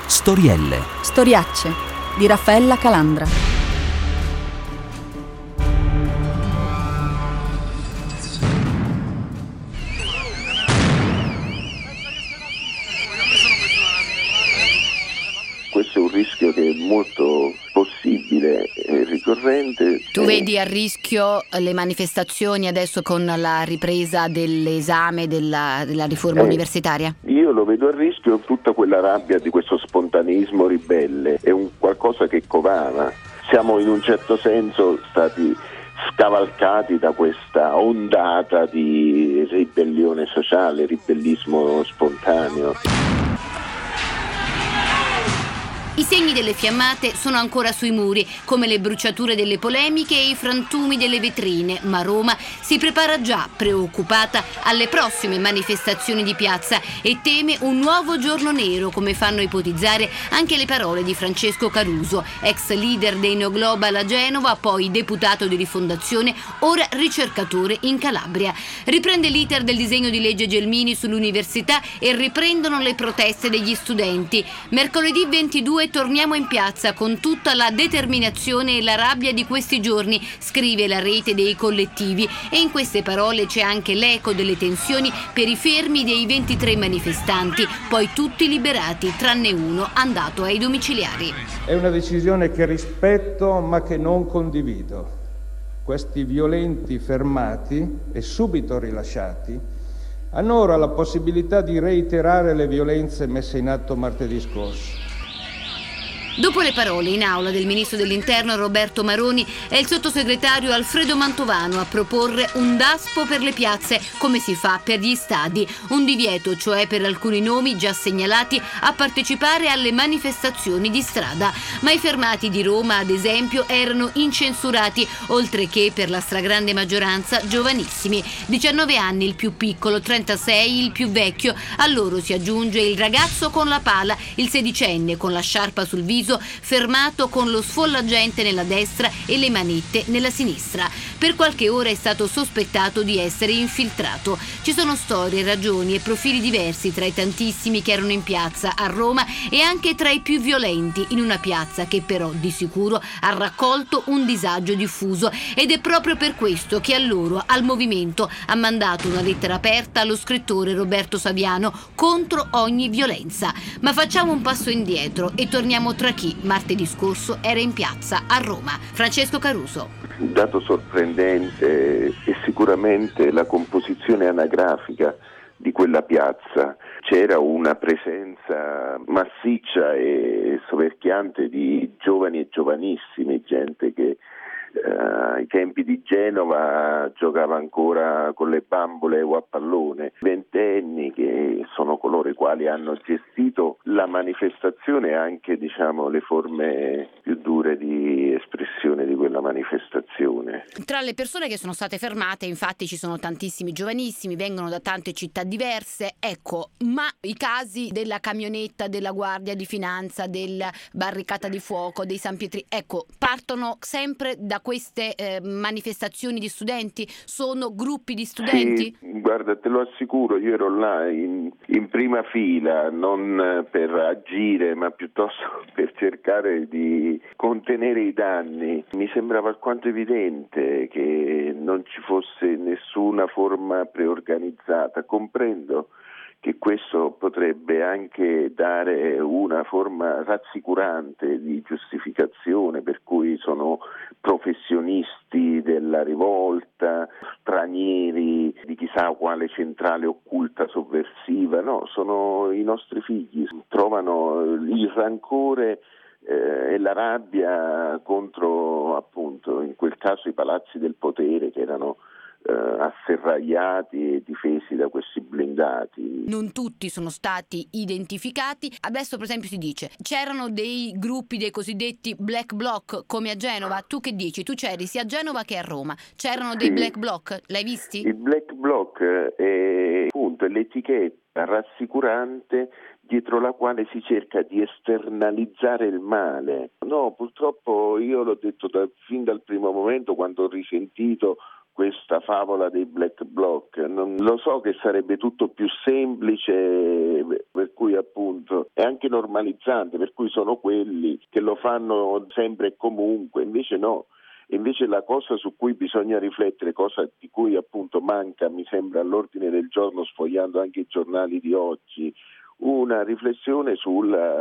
Storielle. Storiacce di Raffaella Calandra. Questo è un rischio che è molto possibile e ricorrente. Tu vedi a rischio le manifestazioni adesso con la ripresa dell'esame della riforma universitaria? Io lo vedo a rischio tutta quella rabbia di questo spontaneismo ribelle, è un qualcosa che covava. Siamo in un certo senso stati scavalcati da questa ondata di ribellione sociale, ribellismo spontaneo. I segni delle fiammate sono ancora sui muri, come le bruciature delle polemiche e i frantumi delle vetrine, ma Roma si prepara già, preoccupata, alle prossime manifestazioni di piazza e teme un nuovo giorno nero, come fanno ipotizzare anche le parole di Francesco Caruso, ex leader dei No Global a Genova, poi deputato di Rifondazione, ora ricercatore in Calabria. Riprende l'iter del disegno di legge Gelmini sull'università e riprendono le proteste degli studenti. Mercoledì 22 torniamo in piazza con tutta la determinazione e la rabbia di questi giorni, scrive la rete dei collettivi, e in queste parole c'è anche l'eco delle tensioni per i fermi dei 23 manifestanti, poi tutti liberati tranne uno andato ai domiciliari. È una decisione che rispetto ma che non condivido. Questi violenti fermati e subito rilasciati hanno ora la possibilità di reiterare le violenze messe in atto martedì scorso. Dopo le parole in aula del ministro dell'Interno Roberto Maroni, è il sottosegretario Alfredo Mantovano a proporre un daspo per le piazze, come si fa per gli stadi, un divieto cioè per alcuni nomi già segnalati a partecipare alle manifestazioni di strada. Ma i fermati di Roma, ad esempio, erano incensurati, oltre che per la stragrande maggioranza giovanissimi, 19 anni il più piccolo, 36 il più vecchio. A loro si aggiunge il ragazzo con la pala, il sedicenne con la sciarpa sul viso, fermato con lo sfollagente nella destra e le manette nella sinistra. Per qualche ora è stato sospettato di essere infiltrato. Ci sono storie, ragioni e profili diversi tra i tantissimi che erano in piazza a Roma e anche tra i più violenti, in una piazza che però di sicuro ha raccolto un disagio diffuso, ed è proprio per questo che a loro, al movimento, ha mandato una lettera aperta allo scrittore Roberto Saviano contro ogni violenza. Ma facciamo un passo indietro e torniamo tra chi martedì scorso era in piazza a Roma. Francesco Caruso. Un dato sorprendente è sicuramente la composizione anagrafica di quella piazza. C'era una presenza massiccia e soverchiante di giovani e giovanissimi, gente che ai tempi di Genova giocava ancora con le bambole o a pallone, ventenni che sono coloro i quali hanno gestito la manifestazione e anche le forme più dure di espressione di quella manifestazione. Tra le persone che sono state fermate infatti ci sono tantissimi giovanissimi, vengono da tante città diverse, ma i casi della camionetta della Guardia di Finanza, della barricata di fuoco, dei San Pietri, partono sempre da queste manifestazioni di studenti? Sono gruppi di studenti? Sì, guarda, te lo assicuro, io ero là in prima fila, non per agire ma piuttosto per cercare di contenere i danni. Mi sembrava alquanto evidente che non ci fosse nessuna forma preorganizzata. Comprendo che questo potrebbe anche dare una forma rassicurante di giustificazione, per cui sono professionisti della rivolta, stranieri di chissà quale centrale occulta sovversiva. No, sono i nostri figli, trovano il rancore e la rabbia contro, appunto, in quel caso i palazzi del potere che erano asserragliati e difesi da questi blindati. Non tutti sono stati identificati. Adesso per esempio si dice c'erano dei gruppi dei cosiddetti black bloc come a Genova. Tu che dici? Tu c'eri sia a Genova che a Roma. C'erano dei black bloc, l'hai visti? Il black bloc è appunto l'etichetta rassicurante dietro la quale si cerca di esternalizzare il male. No, purtroppo io l'ho detto fin dal primo momento, quando ho risentito questa favola dei black bloc. Non lo so che sarebbe tutto più semplice, per cui appunto appunto è anche normalizzante, per cui sono quelli che lo fanno sempre e comunque, invece no. Invece la cosa su cui bisogna riflettere, cosa di cui appunto manca, mi sembra, all'ordine del giorno, sfogliando anche i giornali di oggi, una riflessione su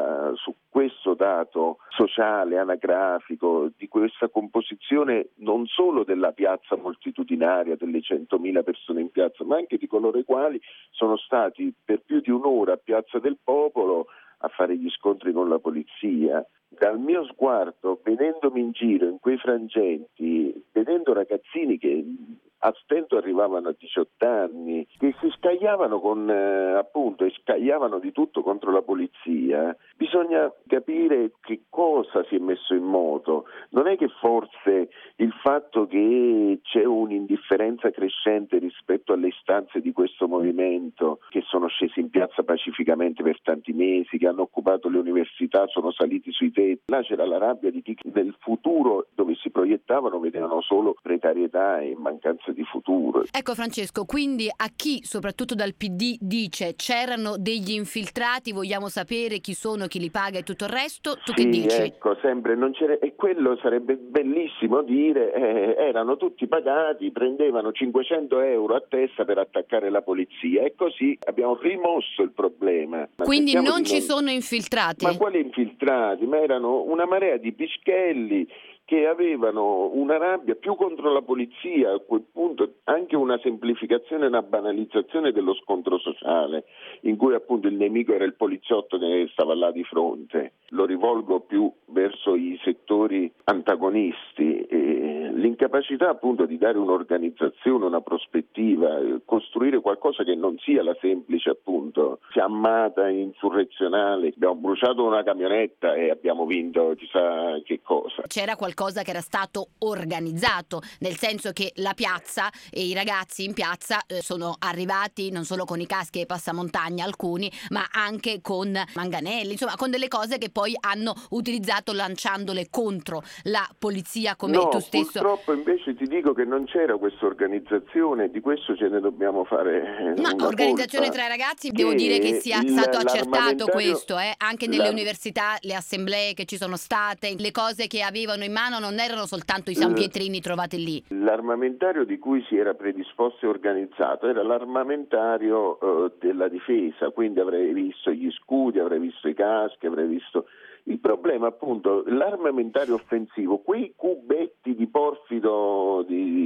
questo dato sociale, anagrafico, di questa composizione non solo della piazza moltitudinaria, delle 100.000 persone in piazza, ma anche di coloro i quali sono stati per più di un'ora a Piazza del Popolo a fare gli scontri con la polizia. Dal mio sguardo, vedendomi in giro in quei frangenti, vedendo ragazzini che a stento arrivavano a 18 anni, che si scagliavano appunto, e scagliavano di tutto contro la polizia, bisogna capire che cosa si è messo in moto. Non è che forse il fatto che c'è un'indifferenza crescente rispetto alle istanze di questo movimento, che sono scesi in piazza pacificamente per tanti mesi, che hanno occupato le università, sono saliti sui tetti. Là c'era la rabbia di chi nel futuro, dove si proiettavano, vedevano solo precarietà e mancanza di futuro. Ecco Francesco, quindi a chi soprattutto dal PD dice c'erano degli infiltrati, vogliamo sapere chi sono, chi li paga e tutto il resto, tu che dici? Ecco, sempre non c'era, e quello sarebbe bellissimo dire, erano tutti pagati, prendevano 500 euro a testa per attaccare la polizia, e così abbiamo rimosso il problema. Quindi non ci sono infiltrati? Ma quali infiltrati? Ma erano una marea di pischelli che avevano una rabbia più contro la polizia, a quel punto anche una semplificazione e una banalizzazione dello scontro sociale, in cui appunto il nemico era il poliziotto che stava là di fronte. Lo rivolgo più verso i settori antagonisti, l'incapacità appunto di dare un'organizzazione, una prospettiva, costruire qualcosa che non sia la semplice appunto fiammata insurrezionale. Abbiamo bruciato una camionetta e abbiamo vinto chissà che cosa. C'era qualcosa che era stato organizzato, nel senso che la piazza e i ragazzi in piazza sono arrivati non solo con i caschi e i passamontagna alcuni, ma anche con manganelli, insomma con delle cose che poi hanno utilizzato lanciandole contro la polizia, come tu stesso. Purtroppo invece ti dico che non c'era questa organizzazione, di questo ce ne dobbiamo fare una organizzazione colpa. tra i ragazzi, devo dire che sia stato accertato questo, anche nelle università, le assemblee che ci sono state, le cose che avevano in mano non erano soltanto i sanpietrini trovati lì. L'armamentario di cui si era predisposto e organizzato era l'armamentario della difesa, quindi avrei visto gli scudi, avrei visto i caschi, avrei visto... Il problema appunto, l'armamentario offensivo, quei cubetti di porfido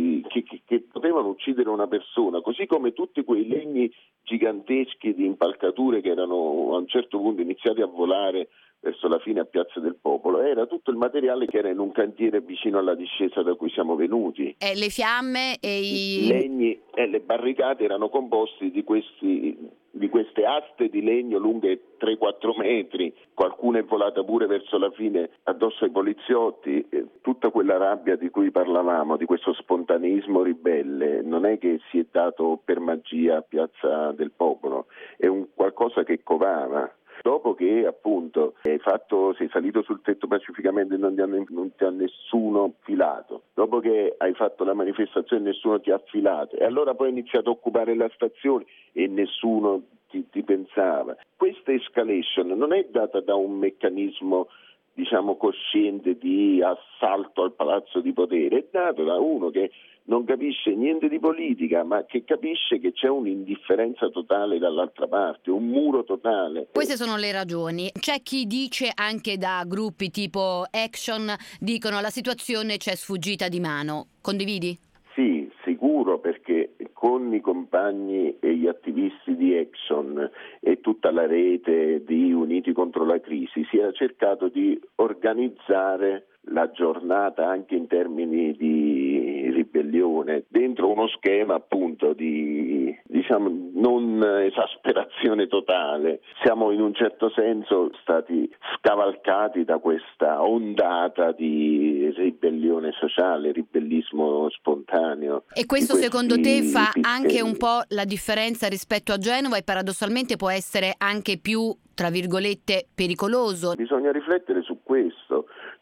che potevano uccidere una persona, così come tutti quei legni giganteschi di impalcature che erano a un certo punto iniziati a volare verso la fine a Piazza del Popolo, era tutto il materiale che era in un cantiere vicino alla discesa da cui siamo venuti. Le fiamme e i legni e le barricate erano composti di queste aste di legno lunghe 3-4 metri, qualcuna è volata pure verso la fine addosso ai poliziotti. Tutta quella rabbia di cui parlavamo, di questo spontaneismo ribelle, non è che si è dato per magia a Piazza del Popolo, è un qualcosa che covava. Dopo che appunto sei salito sul tetto pacificamente e non ti ha nessuno filato, dopo che hai fatto la manifestazione e nessuno ti ha filato, e allora poi hai iniziato a occupare la stazione e nessuno ti pensava. Questa escalation non è data da un meccanismo diciamo cosciente di assalto al palazzo di potere, è dato da uno che non capisce niente di politica, ma che capisce che c'è un'indifferenza totale dall'altra parte, un muro totale. Queste sono le ragioni. C'è chi dice, anche da gruppi tipo Action, dicono la situazione c'è sfuggita di mano. Condividi? Sì, sicuro, perché con i compagni e gli attivisti di Action e tutta la rete di Uniti contro la crisi si era cercato di organizzare la giornata anche in termini di ribellione dentro uno schema appunto di non esasperazione totale. Siamo in un certo senso stati scavalcati da questa ondata di ribellione sociale, ribellismo spontaneo. E questo secondo te fa anche un po' la differenza rispetto a Genova e paradossalmente può essere anche più, tra virgolette, pericoloso? Bisogna riflettere su questo,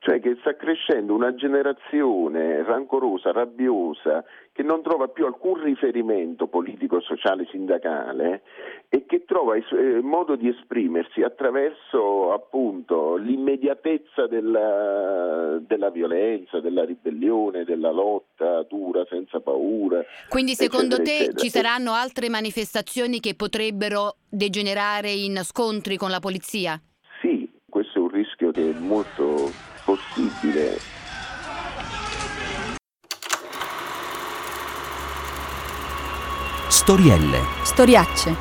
cioè che sta crescendo una generazione rancorosa, rabbiosa, che non trova più alcun riferimento politico, sociale, sindacale e che trova il modo di esprimersi attraverso appunto l'immediatezza della violenza, della ribellione, della lotta dura, senza paura. Quindi secondo te eccetera. ci saranno altre manifestazioni che potrebbero degenerare in scontri con la polizia? Sì, questo è un rischio che è molto possibile. Storielle. Storiacce.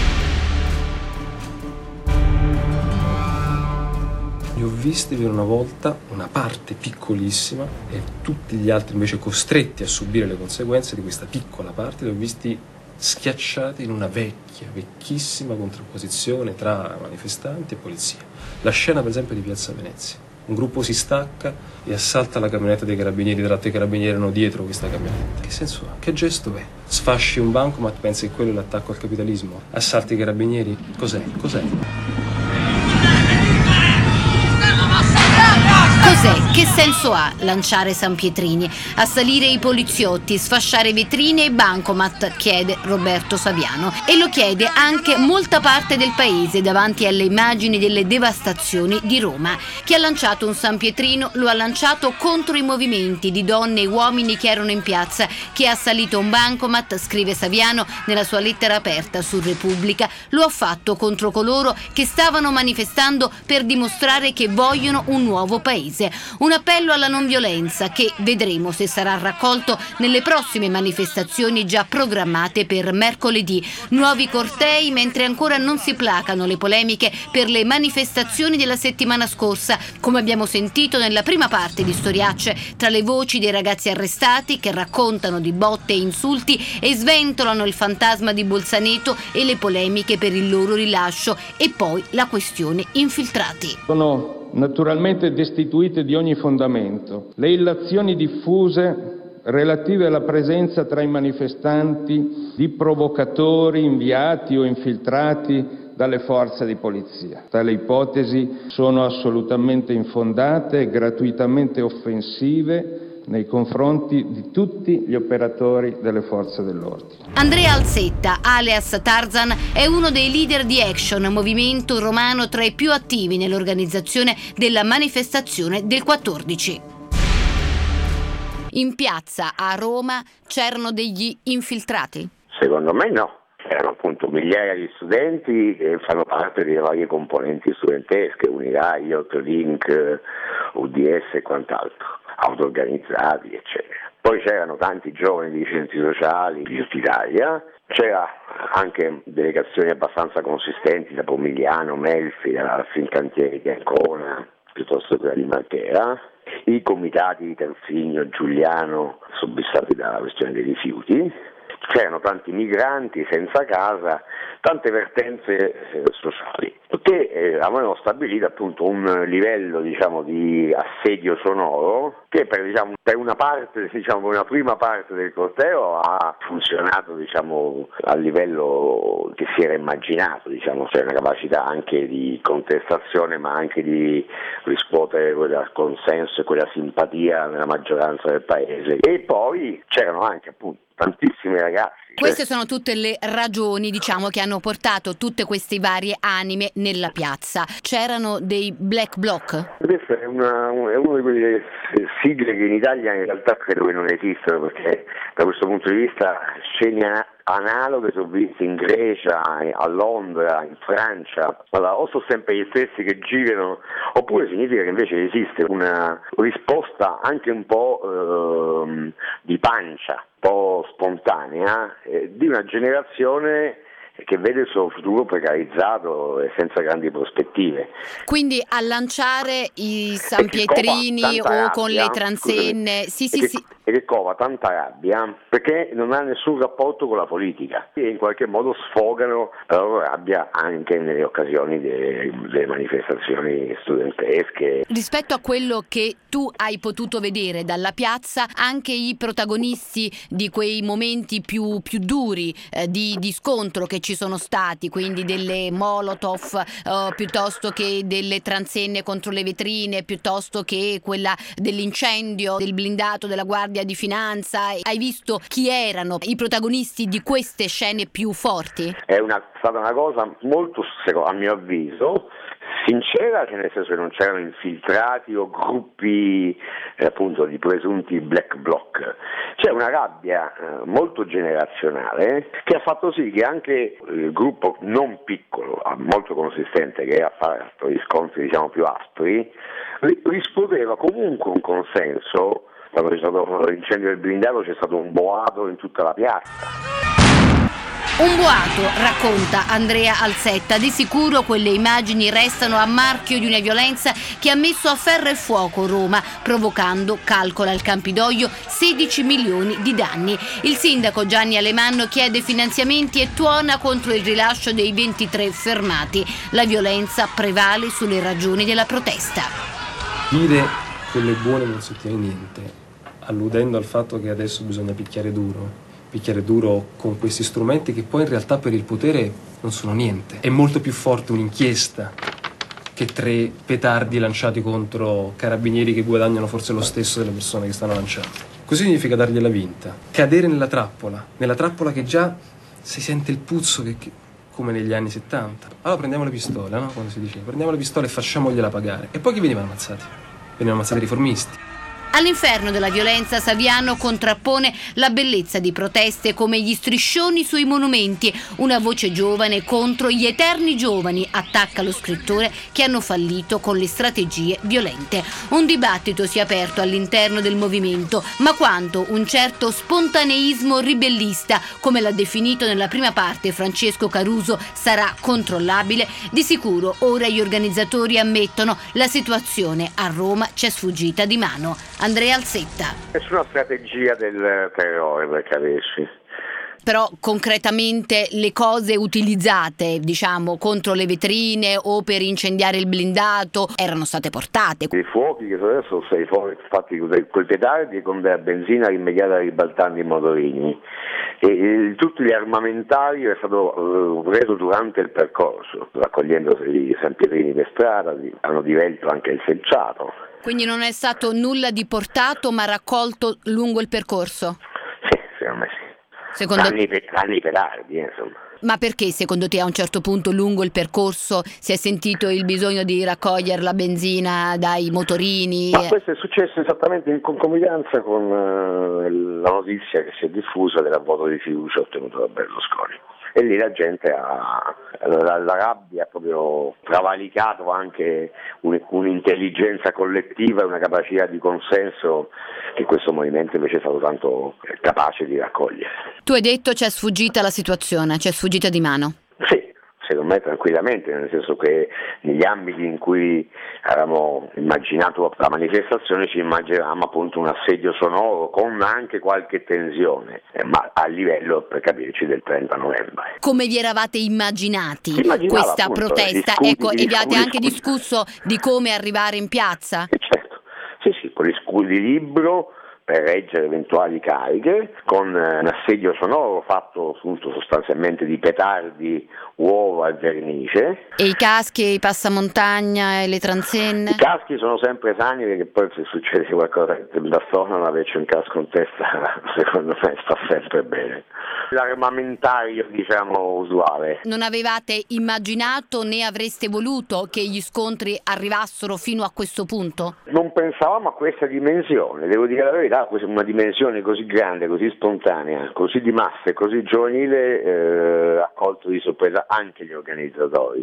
Li ho visti per una volta, una parte piccolissima, e tutti gli altri invece costretti a subire le conseguenze di questa piccola parte, li ho visti schiacciati in una vecchissima contrapposizione tra manifestanti e polizia. La scena per esempio di Piazza Venezia. Un gruppo si stacca e assalta la camionetta dei carabinieri, tra l'altro i carabinieri erano dietro questa camionetta. Che senso ha? Che gesto è? Sfasci un bancomat, pensi che quello è l'attacco al capitalismo? Assalti i carabinieri? Cos'è? Cos'è? Che senso ha lanciare sanpietrini, assalire i poliziotti, sfasciare vetrine e bancomat? Chiede Roberto Saviano. E lo chiede anche molta parte del paese davanti alle immagini delle devastazioni di Roma. Chi ha lanciato un sanpietrino lo ha lanciato contro i movimenti di donne e uomini che erano in piazza. Chi ha assalito un bancomat, scrive Saviano nella sua lettera aperta su Repubblica, lo ha fatto contro coloro che stavano manifestando per dimostrare che vogliono un nuovo paese. Un appello alla non violenza che vedremo se sarà raccolto nelle prossime manifestazioni già programmate per mercoledì. Nuovi cortei mentre ancora non si placano le polemiche per le manifestazioni della settimana scorsa, come abbiamo sentito nella prima parte di Storiacce, tra le voci dei ragazzi arrestati che raccontano di botte e insulti e sventolano il fantasma di Bolzaneto e le polemiche per il loro rilascio, e poi la questione infiltrati. Sono naturalmente destituite di ogni fondamento le illazioni diffuse relative alla presenza tra i manifestanti di provocatori inviati o infiltrati dalle forze di polizia. Tali ipotesi sono assolutamente infondate e gratuitamente offensive nei confronti di tutti gli operatori delle forze dell'ordine. Andrea Alzetta, alias Tarzan, è uno dei leader di Action, movimento romano tra i più attivi nell'organizzazione della manifestazione del 14. In piazza a Roma c'erano degli infiltrati? Secondo me no. Erano appunto migliaia di studenti che fanno parte delle varie componenti studentesche, Uniraio, Link, UDS e quant'altro, auto-organizzati, eccetera. Poi c'erano tanti giovani di centri sociali di tutta Italia, c'era anche delegazioni abbastanza consistenti da Pomigliano, Melfi, da Fincantieri di Ancona, piuttosto che da Di Matera, i comitati di Terzigno, Giuliano, soddisfatti dalla questione dei rifiuti. C'erano tanti migranti senza casa, tante vertenze sociali, che avevano stabilito appunto un livello di assedio sonoro che per una parte, per una prima parte del corteo ha funzionato al livello che si era immaginato, c'è una capacità anche di contestazione ma anche di riscuotere quel consenso e quella simpatia nella maggioranza del paese. E poi c'erano anche appunto tantissimi ragazzi. Queste sono tutte le ragioni, che hanno portato tutte queste varie anime nella piazza. C'erano dei black bloc? Questa è una di quelle sigle che in Italia in realtà credo che non esistono, perché da questo punto di vista scene analoghe sono viste in Grecia, a Londra, in Francia. Allora, o sono sempre gli stessi che girano, oppure significa che invece esiste una risposta anche un po' di pancia, un po' spontanea, di una generazione che vede il suo futuro precarizzato e senza grandi prospettive. Quindi a lanciare i sanpietrini o con le transenne, e che cova tanta rabbia perché non ha nessun rapporto con la politica e in qualche modo sfogano la loro rabbia anche nelle occasioni delle manifestazioni studentesche. Rispetto a quello che tu hai potuto vedere dalla piazza, anche i protagonisti di quei momenti più duri di scontro che ci ci sono stati, quindi delle molotov piuttosto che delle transenne contro le vetrine, piuttosto che quella dell'incendio del blindato della Guardia di Finanza. Hai visto chi erano i protagonisti di queste scene più forti? È stata una cosa molto, a mio avviso, sincera, cioè nel senso che non c'erano infiltrati o gruppi appunto di presunti black bloc. C'è una rabbia molto generazionale che ha fatto sì che anche il gruppo non piccolo, molto consistente, che ha fatto gli scontri diciamo più aspri, riscuoteva comunque un consenso. Quando c'è stato l'incendio del blindato c'è stato un boato in tutta la piazza. Un boato, racconta Andrea Alsetta. Di sicuro quelle immagini restano a marchio di una violenza che ha messo a ferro e fuoco Roma, provocando, calcola il Campidoglio, 16 milioni di danni. Il sindaco Gianni Alemanno chiede finanziamenti e tuona contro il rilascio dei 23 fermati. La violenza prevale sulle ragioni della protesta. Dire quelle buone non si ottiene niente, alludendo al fatto che adesso bisogna picchiare duro con questi strumenti che poi in realtà per il potere non sono niente. È molto più forte un'inchiesta che 3 petardi lanciati contro carabinieri che guadagnano forse lo stesso delle persone che stanno lanciando. Così significa dargliela vinta, cadere nella trappola che già si sente il puzzo come negli anni 70. Allora prendiamo le pistole, no? Quando si diceva, prendiamo le pistole e facciamogliela pagare. E poi chi venivano ammazzati? Venivano ammazzati i riformisti. All'inferno della violenza Saviano contrappone la bellezza di proteste come gli striscioni sui monumenti, una voce giovane contro gli eterni giovani, attacca lo scrittore, che hanno fallito con le strategie violente. Un dibattito si è aperto all'interno del movimento, ma quanto un certo spontaneismo ribellista, come l'ha definito nella prima parte Francesco Caruso, sarà controllabile, di sicuro ora gli organizzatori ammettono la situazione a Roma c'è sfuggita di mano. Andrea Alsetta. Nessuna strategia del terrore, per capirci. Però concretamente le cose utilizzate, diciamo, contro le vetrine o per incendiare il blindato erano state portate. I fuochi che adesso sono stati fatti con i petardi con della benzina immediata ribaltando i motorini. E tutti gli armamentari è stato reso durante il percorso, raccogliendo i sanpietrini per strada, hanno divelto anche il selciato. Quindi non è stato nulla di portato ma raccolto lungo il percorso? Sì, secondo me sì. Anni petardi, insomma. Ma perché secondo te a un certo punto lungo il percorso si è sentito il bisogno di raccogliere la benzina dai motorini? Ma questo è successo esattamente in concomitanza con la notizia che si è diffusa del voto di fiducia ottenuto da Berlusconi. E lì la gente la rabbia ha proprio travalicato anche un'intelligenza collettiva e una capacità di consenso che questo movimento invece è stato tanto capace di raccogliere. Tu hai detto c'è sfuggita la situazione, c'è sfuggita di mano. Sì, secondo me tranquillamente, nel senso che negli ambiti in cui avevamo immaginato la manifestazione ci immaginavamo appunto un assedio sonoro con anche qualche tensione, ma a livello, per capirci, del 30 novembre. Come vi eravate immaginati questa appunto, protesta? E vi avete anche discusso di come arrivare in piazza? Certo, sì, con gli scudi di libro per reggere eventuali cariche, con un assedio sonoro fatto appunto sostanzialmente di petardi, uova e vernice. E i caschi e i passamontagna e le transenne? I caschi sono sempre sani, perché poi se succede qualcosa da stomaco, averci un casco in testa secondo me sta sempre bene. L'armamentario, diciamo, usuale. Non avevate immaginato né avreste voluto che gli scontri arrivassero fino a questo punto? Non pensavamo a questa dimensione, devo dire la verità, questa è una dimensione così grande, così spontanea, così di massa e così giovanile, ha colto di sorpresa anche gli organizzatori.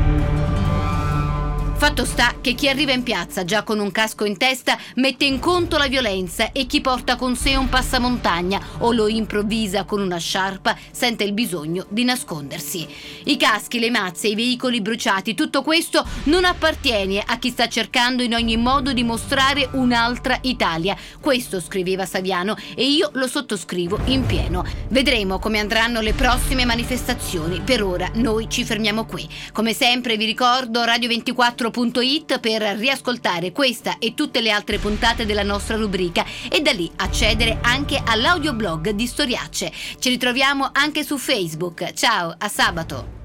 Fatto sta che chi arriva in piazza già con un casco in testa mette in conto la violenza e chi porta con sé un passamontagna o lo improvvisa con una sciarpa sente il bisogno di nascondersi. I caschi, le mazze, i veicoli bruciati, tutto questo non appartiene a chi sta cercando in ogni modo di mostrare un'altra Italia. Questo scriveva Saviano e io lo sottoscrivo in pieno. Vedremo come andranno le prossime manifestazioni. Per ora noi ci fermiamo qui. Come sempre vi ricordo radio24.it radio24.it per riascoltare questa e tutte le altre puntate della nostra rubrica e da lì accedere anche all'audioblog di Storiacce. Ci ritroviamo anche su Facebook. Ciao, a sabato!